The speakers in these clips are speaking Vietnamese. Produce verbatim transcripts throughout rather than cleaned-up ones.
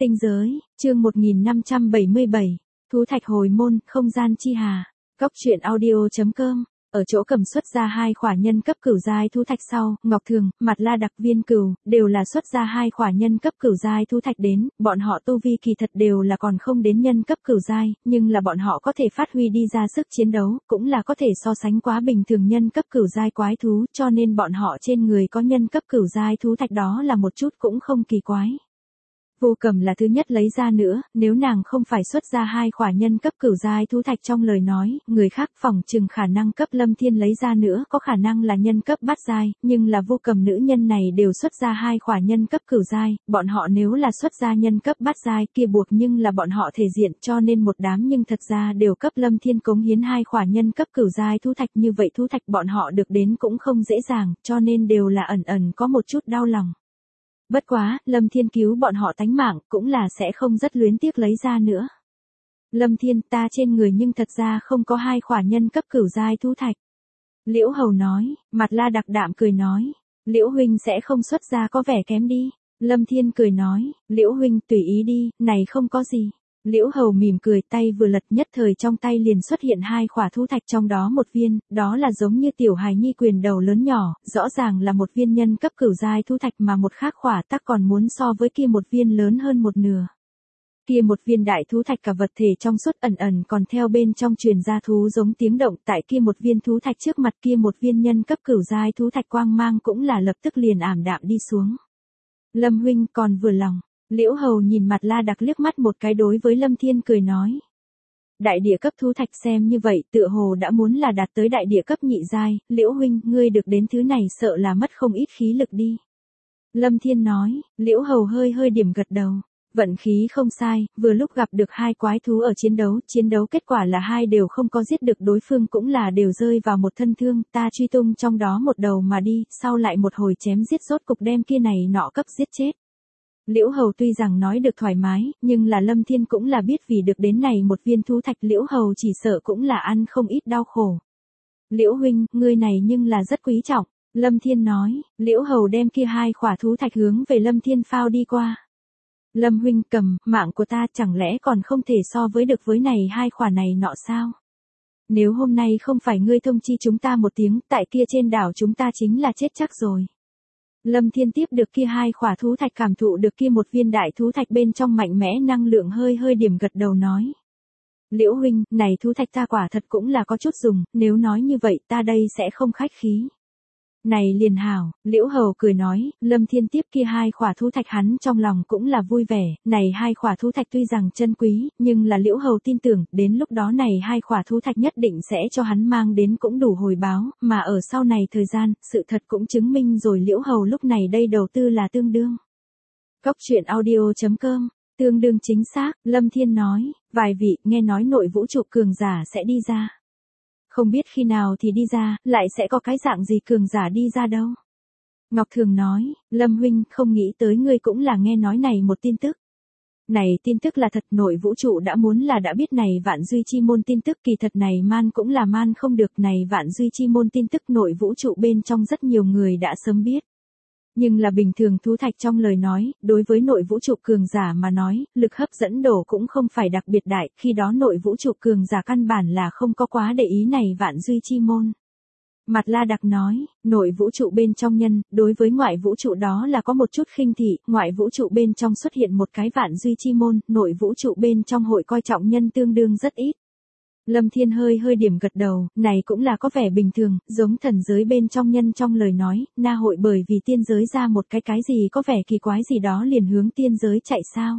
Tinh giới, chương một nghìn năm trăm bảy mươi bảy, Thú Thạch Hồi Môn, Không Gian Chi Hà. Góc truyện audio chấm com. Ở chỗ cầm xuất ra hai khỏa nhân cấp cửu giai thú thạch sau, Ngọc Thường, Mặt La Đặc Viên Cửu, đều là xuất ra hai khỏa nhân cấp cửu giai thú thạch đến, bọn họ tu vi kỳ thật đều là còn không đến nhân cấp cửu giai, nhưng là bọn họ có thể phát huy đi ra sức chiến đấu, cũng là có thể so sánh quá bình thường nhân cấp cửu giai quái thú, cho nên bọn họ trên người có nhân cấp cửu giai thú thạch đó là một chút cũng không kỳ quái. Vô Cầm là thứ nhất lấy ra nữa, nếu nàng không phải xuất ra hai khỏa nhân cấp cửu giai thú thạch trong lời nói, người khác phỏng chừng khả năng cấp Lâm Thiên lấy ra nữa có khả năng là nhân cấp bát giai, nhưng là Vô Cầm nữ nhân này đều xuất ra hai khỏa nhân cấp cửu giai, bọn họ nếu là xuất ra nhân cấp bát giai kia buộc nhưng là bọn họ thể diện cho nên một đám nhưng thật ra đều cấp Lâm Thiên cống hiến hai khỏa nhân cấp cửu giai thú thạch, như vậy thú thạch bọn họ được đến cũng không dễ dàng, cho nên đều là ẩn ẩn có một chút đau lòng. Bất quá, Lâm Thiên cứu bọn họ tánh mạng, cũng là sẽ không rất luyến tiếc lấy ra nữa. Lâm Thiên, ta trên người nhưng thật ra không có hai khỏa nhân cấp cửu giai thú thạch. Liễu Hầu nói, Mặt La Đặc đạm cười nói, Liễu huynh sẽ không xuất ra có vẻ kém đi. Lâm Thiên cười nói, Liễu huynh tùy ý đi, này không có gì. Liễu Hầu mỉm cười, tay vừa lật nhất thời trong tay liền xuất hiện hai khỏa thú thạch, trong đó một viên, đó là giống như tiểu hài nhi quyền đầu lớn nhỏ, rõ ràng là một viên nhân cấp cửu giai thú thạch, mà một khác khỏa tắc còn muốn so với kia một viên lớn hơn một nửa. Kia một viên đại thú thạch cả vật thể trong suốt ẩn ẩn còn theo bên trong truyền ra thú giống tiếng động, tại kia một viên thú thạch trước mặt kia một viên nhân cấp cửu giai thú thạch quang mang cũng là lập tức liền ảm đạm đi xuống. Lâm huynh còn vừa lòng. Liễu Hầu nhìn Mặt La Đặc liếc mắt một cái, đối với Lâm Thiên cười nói. Đại địa cấp thú thạch xem như vậy tựa hồ đã muốn là đạt tới đại địa cấp nhị giai, Liễu huynh, ngươi được đến thứ này sợ là mất không ít khí lực đi. Lâm Thiên nói, Liễu Hầu hơi hơi điểm gật đầu. Vận khí không sai, vừa lúc gặp được hai quái thú ở chiến đấu, chiến đấu kết quả là hai đều không có giết được đối phương, cũng là đều rơi vào một thân thương, ta truy tung trong đó một đầu mà đi, sau lại một hồi chém giết rốt cục đem kia này nọ cấp giết chết. Liễu Hầu tuy rằng nói được thoải mái, nhưng là Lâm Thiên cũng là biết vì được đến này một viên thú thạch Liễu Hầu chỉ sợ cũng là ăn không ít đau khổ. Liễu huynh, ngươi này nhưng là rất quý trọng. Lâm Thiên nói, Liễu Hầu đem kia hai khỏa thú thạch hướng về Lâm Thiên phao đi qua. Lâm huynh cầm, mạng của ta chẳng lẽ còn không thể so với được với này hai khỏa này nọ sao? Nếu hôm nay không phải ngươi thông chi chúng ta một tiếng, tại kia trên đảo chúng ta chính là chết chắc rồi. Lâm Thiên tiếp được kia hai khỏa thú thạch, cảm thụ được kia một viên đại thú thạch bên trong mạnh mẽ năng lượng, hơi hơi điểm gật đầu nói. Liễu huynh, này thú thạch ta quả thật cũng là có chút dùng, nếu nói như vậy ta đây sẽ không khách khí. Này liền hảo, Liễu Hầu cười nói, Lâm Thiên tiếp kia hai khỏa thú thạch hắn trong lòng cũng là vui vẻ, này hai khỏa thú thạch tuy rằng chân quý, nhưng là Liễu Hầu tin tưởng, đến lúc đó này hai khỏa thú thạch nhất định sẽ cho hắn mang đến cũng đủ hồi báo, mà ở sau này thời gian, sự thật cũng chứng minh rồi Liễu Hầu lúc này đây đầu tư là tương đương. Góc truyện audio chấm com, tương đương chính xác, Lâm Thiên nói, vài vị, nghe nói nội vũ trụ cường giả sẽ đi ra. Không biết khi nào thì đi ra, lại sẽ có cái dạng gì cường giả đi ra đâu. Ngọc Thường nói, Lâm huynh, không nghĩ tới ngươi cũng là nghe nói này một tin tức. Này tin tức là thật, nội vũ trụ đã muốn là đã biết này vạn duy chi môn tin tức, kỳ thật này man cũng là man không được, này vạn duy chi môn tin tức nội vũ trụ bên trong rất nhiều người đã sớm biết. Nhưng là bình thường thú thạch trong lời nói, đối với nội vũ trụ cường giả mà nói, lực hấp dẫn đổ cũng không phải đặc biệt đại, khi đó nội vũ trụ cường giả căn bản là không có quá để ý này vạn duy chi môn. Mặt La Đặc nói, nội vũ trụ bên trong nhân, đối với ngoại vũ trụ đó là có một chút khinh thị, ngoại vũ trụ bên trong xuất hiện một cái vạn duy chi môn, nội vũ trụ bên trong hội coi trọng nhân tương đương rất ít. Lâm Thiên hơi hơi điểm gật đầu, này cũng là có vẻ bình thường, giống thần giới bên trong nhân trong lời nói, na hội bởi vì tiên giới ra một cái cái gì có vẻ kỳ quái gì đó liền hướng tiên giới chạy sao?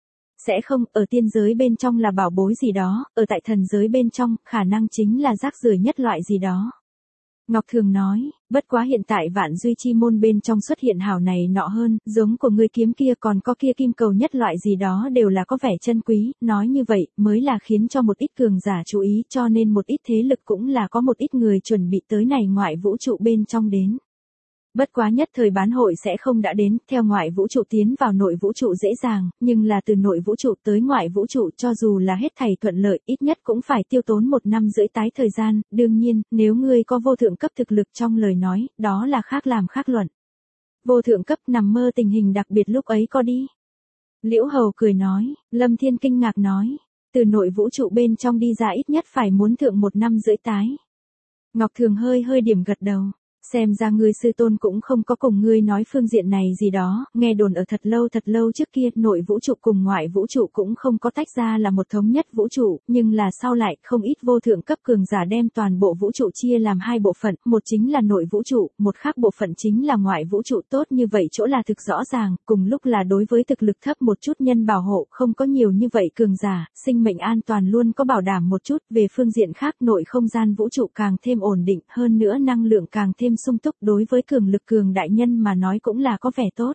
Sẽ không, ở tiên giới bên trong là bảo bối gì đó, ở tại thần giới bên trong, khả năng chính là rác rưởi nhất loại gì đó. Ngọc Thường nói, bất quá hiện tại vạn duy chi môn bên trong xuất hiện hảo này nọ hơn, giống của ngươi kiếm kia còn có kia kim cầu nhất loại gì đó đều là có vẻ chân quý, nói như vậy mới là khiến cho một ít cường giả chú ý, cho nên một ít thế lực cũng là có một ít người chuẩn bị tới này ngoại vũ trụ bên trong đến. Bất quá nhất thời bán hội sẽ không đã đến, theo ngoại vũ trụ tiến vào nội vũ trụ dễ dàng, nhưng là từ nội vũ trụ tới ngoại vũ trụ cho dù là hết thảy thuận lợi, ít nhất cũng phải tiêu tốn một năm rưỡi tái thời gian, đương nhiên, nếu ngươi có vô thượng cấp thực lực trong lời nói, đó là khác làm khác luận. Vô thượng cấp nằm mơ tình hình đặc biệt lúc ấy có đi. Liễu Hầu cười nói, Lâm Thiên kinh ngạc nói, từ nội vũ trụ bên trong đi ra ít nhất phải muốn thượng một năm rưỡi tái. Ngọc Thường hơi hơi điểm gật đầu. Xem ra ngươi sư tôn cũng không có cùng ngươi nói phương diện này gì đó, nghe đồn ở thật lâu thật lâu trước kia nội vũ trụ cùng ngoại vũ trụ cũng không có tách ra là một thống nhất vũ trụ, nhưng là sau lại không ít vô thượng cấp cường giả đem toàn bộ vũ trụ chia làm hai bộ phận, một chính là nội vũ trụ, một khác bộ phận chính là ngoại vũ trụ. Tốt như vậy chỗ là thực rõ ràng, cùng lúc là đối với thực lực thấp một chút nhân bảo hộ, không có nhiều như vậy cường giả, sinh mệnh an toàn luôn có bảo đảm một chút. Về phương diện khác nội không gian vũ trụ càng thêm ổn định, hơn nữa năng lượng càng thêm sung túc, đối với cường lực cường đại nhân mà nói cũng là có vẻ tốt.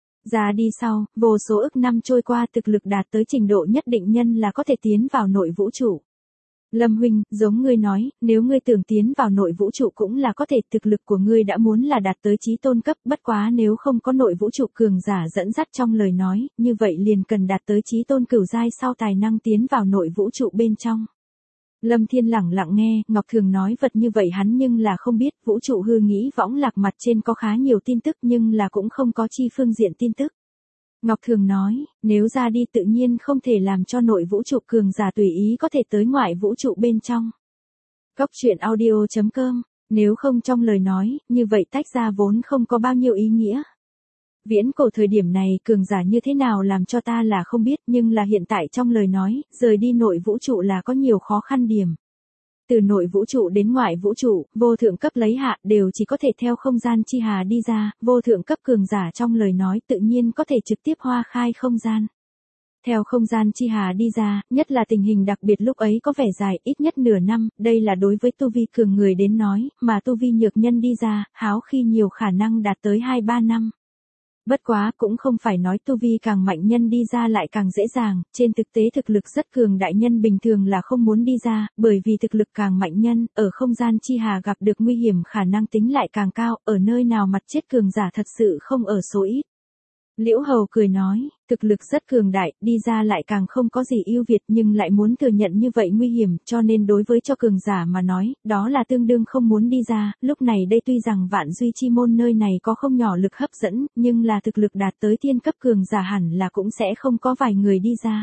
Ra đi sau, vô số ức năm trôi qua thực lực đạt tới trình độ nhất định nhân là có thể tiến vào nội vũ trụ. Lâm huynh, giống ngươi nói, nếu ngươi tưởng tiến vào nội vũ trụ cũng là có thể, thực lực của ngươi đã muốn là đạt tới chí tôn cấp, bất quá nếu không có nội vũ trụ cường giả dẫn dắt trong lời nói, như vậy liền cần đạt tới chí tôn cửu giai sau tài năng tiến vào nội vũ trụ bên trong. Lâm Thiên lẳng lặng nghe, Ngọc Thường nói vật như vậy hắn nhưng là không biết, vũ trụ hư nghĩ võng lạc mặt trên có khá nhiều tin tức nhưng là cũng không có chi phương diện tin tức. Ngọc Thường nói, nếu ra đi tự nhiên không thể làm cho nội vũ trụ cường giả tùy ý có thể tới ngoại vũ trụ bên trong. Cốc truyện audio chấm com, nếu không trong lời nói, như vậy tách ra vốn không có bao nhiêu ý nghĩa. Viễn cổ thời điểm này cường giả như thế nào làm cho ta là không biết, nhưng là hiện tại trong lời nói, rời đi nội vũ trụ là có nhiều khó khăn điểm. Từ nội vũ trụ đến ngoại vũ trụ, vô thượng cấp lấy hạ đều chỉ có thể theo không gian chi hà đi ra, vô thượng cấp cường giả trong lời nói tự nhiên có thể trực tiếp hoa khai không gian. Theo không gian chi hà đi ra, nhất là tình hình đặc biệt lúc ấy có vẻ dài ít nhất nửa năm, đây là đối với tu vi cường người đến nói, mà tu vi nhược nhân đi ra, háo khi nhiều khả năng đạt tới hai ba năm. Bất quá cũng không phải nói tu vi càng mạnh nhân đi ra lại càng dễ dàng, trên thực tế thực lực rất cường đại nhân bình thường là không muốn đi ra, bởi vì thực lực càng mạnh nhân, ở không gian chi hà gặp được nguy hiểm khả năng tính lại càng cao, ở nơi nào mặt chết cường giả thật sự không ở số ít. Liễu Hầu cười nói, thực lực rất cường đại, đi ra lại càng không có gì ưu việt nhưng lại muốn thừa nhận như vậy nguy hiểm, cho nên đối với cho cường giả mà nói, đó là tương đương không muốn đi ra. Lúc này đây tuy rằng Vạn Duy Chi Môn nơi này có không nhỏ lực hấp dẫn, nhưng là thực lực đạt tới thiên cấp cường giả hẳn là cũng sẽ không có vài người đi ra.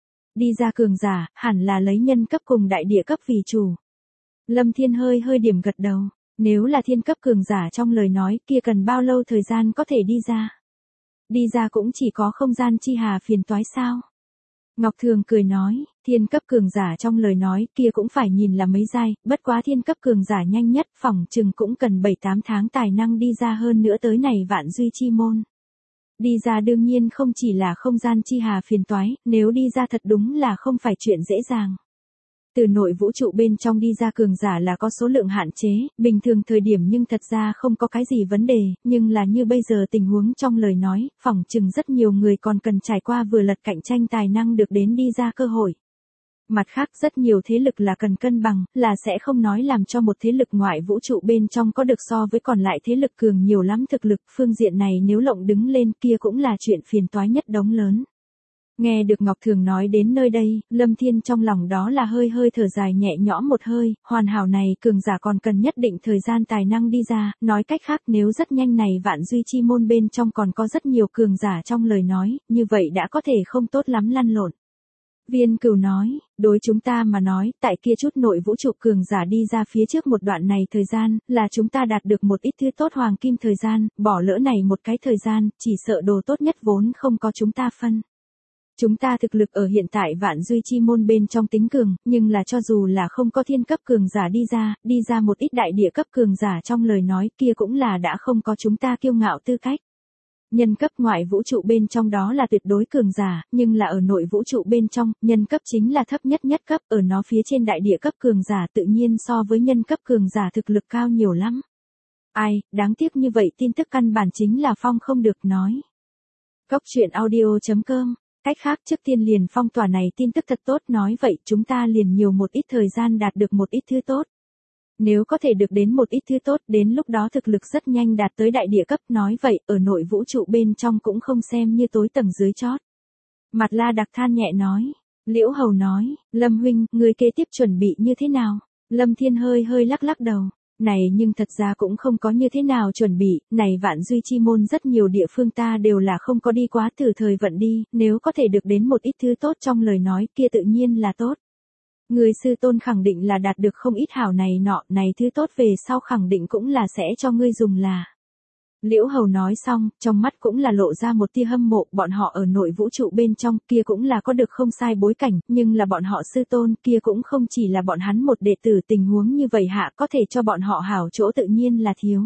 Đi ra cường giả, hẳn là lấy nhân cấp cùng đại địa cấp vì chủ. Lâm Thiên hơi hơi điểm gật đầu, nếu là thiên cấp cường giả trong lời nói kia cần bao lâu thời gian có thể đi ra? Đi ra cũng chỉ có không gian chi hà phiền toái sao? Ngọc Thường cười nói, thiên cấp cường giả trong lời nói kia cũng phải nhìn là mấy giai, bất quá thiên cấp cường giả nhanh nhất phỏng chừng cũng cần bảy tám tháng tài năng đi ra, hơn nữa tới này Vạn Duy Chi Môn. Đi ra đương nhiên không chỉ là không gian chi hà phiền toái, nếu đi ra thật đúng là không phải chuyện dễ dàng. Từ nội vũ trụ bên trong đi ra cường giả là có số lượng hạn chế, bình thường thời điểm nhưng thật ra không có cái gì vấn đề, nhưng là như bây giờ tình huống trong lời nói, phỏng chừng rất nhiều người còn cần trải qua vừa lật cạnh tranh tài năng được đến đi ra cơ hội. Mặt khác rất nhiều thế lực là cần cân bằng, là sẽ không nói làm cho một thế lực ngoại vũ trụ bên trong có được so với còn lại thế lực cường nhiều lắm thực lực, phương diện này nếu lộng đứng lên kia cũng là chuyện phiền toái nhất đống lớn. Nghe được Ngọc Thường nói đến nơi đây, Lâm Thiên trong lòng đó là hơi hơi thở dài nhẹ nhõm một hơi, hoàn hảo này cường giả còn cần nhất định thời gian tài năng đi ra, nói cách khác nếu rất nhanh này Vạn Duy Chi Môn bên trong còn có rất nhiều cường giả trong lời nói, như vậy đã có thể không tốt lắm lăn lộn. Viên Cửu nói, đối chúng ta mà nói, tại kia chút nội vũ trụ cường giả đi ra phía trước một đoạn này thời gian, là chúng ta đạt được một ít thứ tốt hoàng kim thời gian, bỏ lỡ này một cái thời gian, chỉ sợ đồ tốt nhất vốn không có chúng ta phân. Chúng ta thực lực ở hiện tại Vạn Duy Chi Môn bên trong tính cường, nhưng là cho dù là không có thiên cấp cường giả đi ra, đi ra một ít đại địa cấp cường giả trong lời nói kia cũng là đã không có chúng ta kiêu ngạo tư cách. Nhân cấp ngoại vũ trụ bên trong đó là tuyệt đối cường giả, nhưng là ở nội vũ trụ bên trong, nhân cấp chính là thấp nhất nhất cấp, ở nó phía trên đại địa cấp cường giả tự nhiên so với nhân cấp cường giả thực lực cao nhiều lắm. Ai, đáng tiếc như vậy tin tức căn bản chính là phong không được nói. Cốc truyện audio chấm com. Cách khác trước tiên liền phong tỏa này tin tức thật tốt, nói vậy chúng ta liền nhiều một ít thời gian đạt được một ít thứ tốt. Nếu có thể được đến một ít thứ tốt, đến lúc đó thực lực rất nhanh đạt tới đại địa cấp, nói vậy ở nội vũ trụ bên trong cũng không xem như tối tầng dưới chót. Mặt La Đặc than nhẹ nói, Liễu Hầu nói, Lâm huynh, người kế tiếp chuẩn bị như thế nào? Lâm Thiên hơi hơi lắc lắc đầu, Này nhưng thật ra cũng không có như thế nào chuẩn bị, này vạn duy chi môn rất nhiều địa phương ta đều là không có đi quá từ thời vận đi, nếu có thể được đến một ít thứ tốt trong lời nói kia tự nhiên là tốt. Người sư tôn khẳng định là đạt được không ít hảo này nọ, này thứ tốt về sau khẳng định cũng là sẽ cho ngươi dùng là. Liễu Hầu nói xong, trong mắt cũng là lộ ra một tia hâm mộ, bọn họ ở nội vũ trụ bên trong kia cũng là có được không sai bối cảnh, nhưng là bọn họ sư tôn kia cũng không chỉ là bọn hắn một đệ tử, tình huống như vậy hạ có thể cho bọn họ hảo chỗ tự nhiên là thiếu.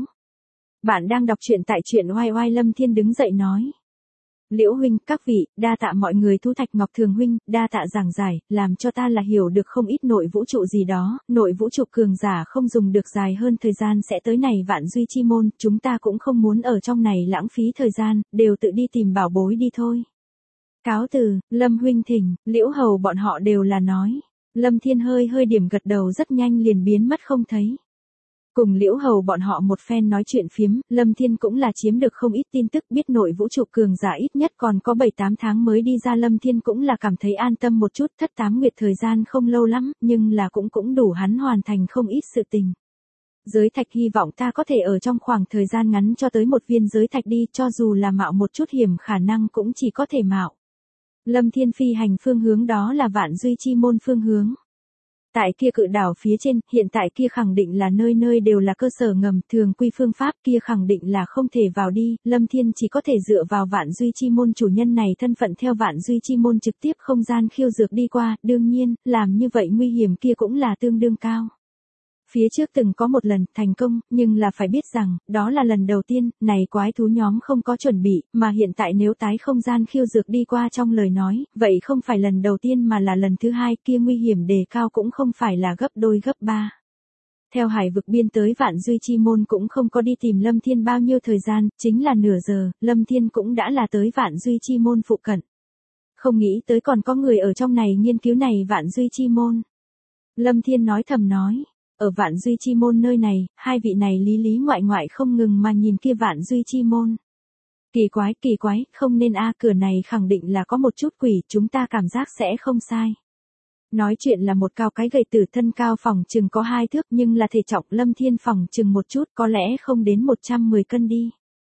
Bạn đang đọc truyện tại truyện oai oai. Lâm Thiên đứng dậy nói. Liễu huynh, các vị, đa tạ mọi người. Thu Thạch Ngọc Thường huynh, đa tạ giảng giải, làm cho ta là hiểu được không ít nội vũ trụ gì đó, nội vũ trụ cường giả không dùng được dài hơn thời gian sẽ tới này vạn duy chi môn, chúng ta cũng không muốn ở trong này lãng phí thời gian, đều tự đi tìm bảo bối đi thôi. Cáo từ, Lâm huynh thỉnh, Liễu Hầu bọn họ đều là nói. Lâm Thiên hơi hơi điểm gật đầu rất nhanh liền biến mất không thấy. Cùng Liễu Hầu bọn họ một phen nói chuyện phiếm, Lâm Thiên cũng là chiếm được không ít tin tức, biết nội vũ trụ cường giả ít nhất còn có bảy tám tháng mới đi ra. Lâm Thiên cũng là cảm thấy an tâm một chút, thất tám nguyệt thời gian không lâu lắm, nhưng là cũng cũng đủ hắn hoàn thành không ít sự tình. Giới thạch hy vọng ta có thể ở trong khoảng thời gian ngắn cho tới một viên giới thạch đi, cho dù là mạo một chút hiểm khả năng cũng chỉ có thể mạo. Lâm Thiên phi hành phương hướng đó là vạn duy chi môn phương hướng. Tại kia cự đảo phía trên, hiện tại kia khẳng định là nơi nơi đều là cơ sở ngầm, thường quy phương pháp kia khẳng định là không thể vào đi, Lâm Thiên chỉ có thể dựa vào vạn duy chi môn chủ nhân này thân phận theo vạn duy chi môn trực tiếp không gian khiêu dược đi qua, đương nhiên, làm như vậy nguy hiểm kia cũng là tương đương cao. Phía trước từng có một lần thành công, nhưng là phải biết rằng, đó là lần đầu tiên, này quái thú nhóm không có chuẩn bị, mà hiện tại nếu tái không gian khiêu dược đi qua trong lời nói, vậy không phải lần đầu tiên mà là lần thứ hai, kia nguy hiểm đề cao cũng không phải là gấp đôi gấp ba. Theo hải vực biên tới vạn duy chi môn cũng không có đi tìm Lâm Thiên bao nhiêu thời gian, chính là nửa giờ, Lâm Thiên cũng đã là tới vạn duy chi môn phụ cận. Không nghĩ tới còn có người ở trong này nghiên cứu này vạn duy chi môn. Lâm Thiên nói thầm nói. Ở vạn duy chi môn nơi này, hai vị này lý lý ngoại ngoại không ngừng mà nhìn kia vạn duy chi môn. Kỳ quái, kỳ quái, không nên a, cửa này khẳng định là có một chút quỷ, chúng ta cảm giác sẽ không sai. Nói chuyện là một cao cái gầy tử, thân cao phòng chừng có hai thước, nhưng là thể trọng Lâm Thiên phòng chừng một chút, có lẽ không đến một trăm mười cân đi.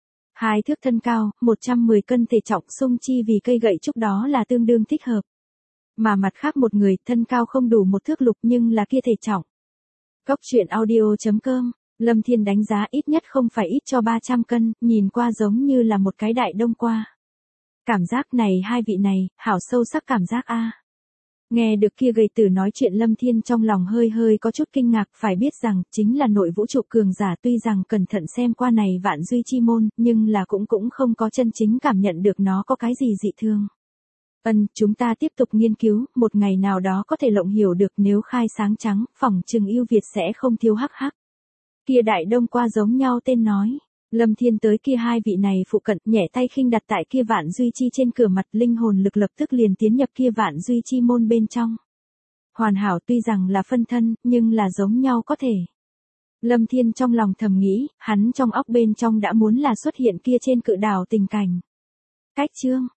Hai thước thân cao, một trăm mười cân thể trọng, xung chi vì cây gậy trúc đó là tương đương thích hợp. Mà mặt khác một người, thân cao không đủ một thước lục nhưng là kia thể trọng. Góc truyện audio chấm com, Lâm Thiên đánh giá ít nhất không phải ít cho ba trăm cân, nhìn qua giống như là một cái đại đông qua. Cảm giác này hai vị này, hảo sâu sắc cảm giác a. Nghe được kia gầy tử nói chuyện Lâm Thiên trong lòng hơi hơi có chút kinh ngạc, phải biết rằng, chính là nội vũ trụ cường giả, tuy rằng cẩn thận xem qua này vạn duy chi môn, nhưng là cũng cũng không có chân chính cảm nhận được nó có cái gì dị thương. Ân, chúng ta tiếp tục nghiên cứu, một ngày nào đó có thể lộng hiểu được, nếu khai sáng trắng, phỏng chừng yêu Việt sẽ không thiếu hắc hắc. Kia đại đông qua giống nhau tên nói. Lâm Thiên tới kia hai vị này phụ cận, nhẹ tay khinh đặt tại kia vạn duy chi trên cửa mặt, linh hồn lực lập tức liền tiến nhập kia vạn duy chi môn bên trong. Hoàn hảo, tuy rằng là phân thân, nhưng là giống nhau có thể. Lâm Thiên trong lòng thầm nghĩ, hắn trong óc bên trong đã muốn là xuất hiện kia trên cự đảo tình cảnh. Cách chương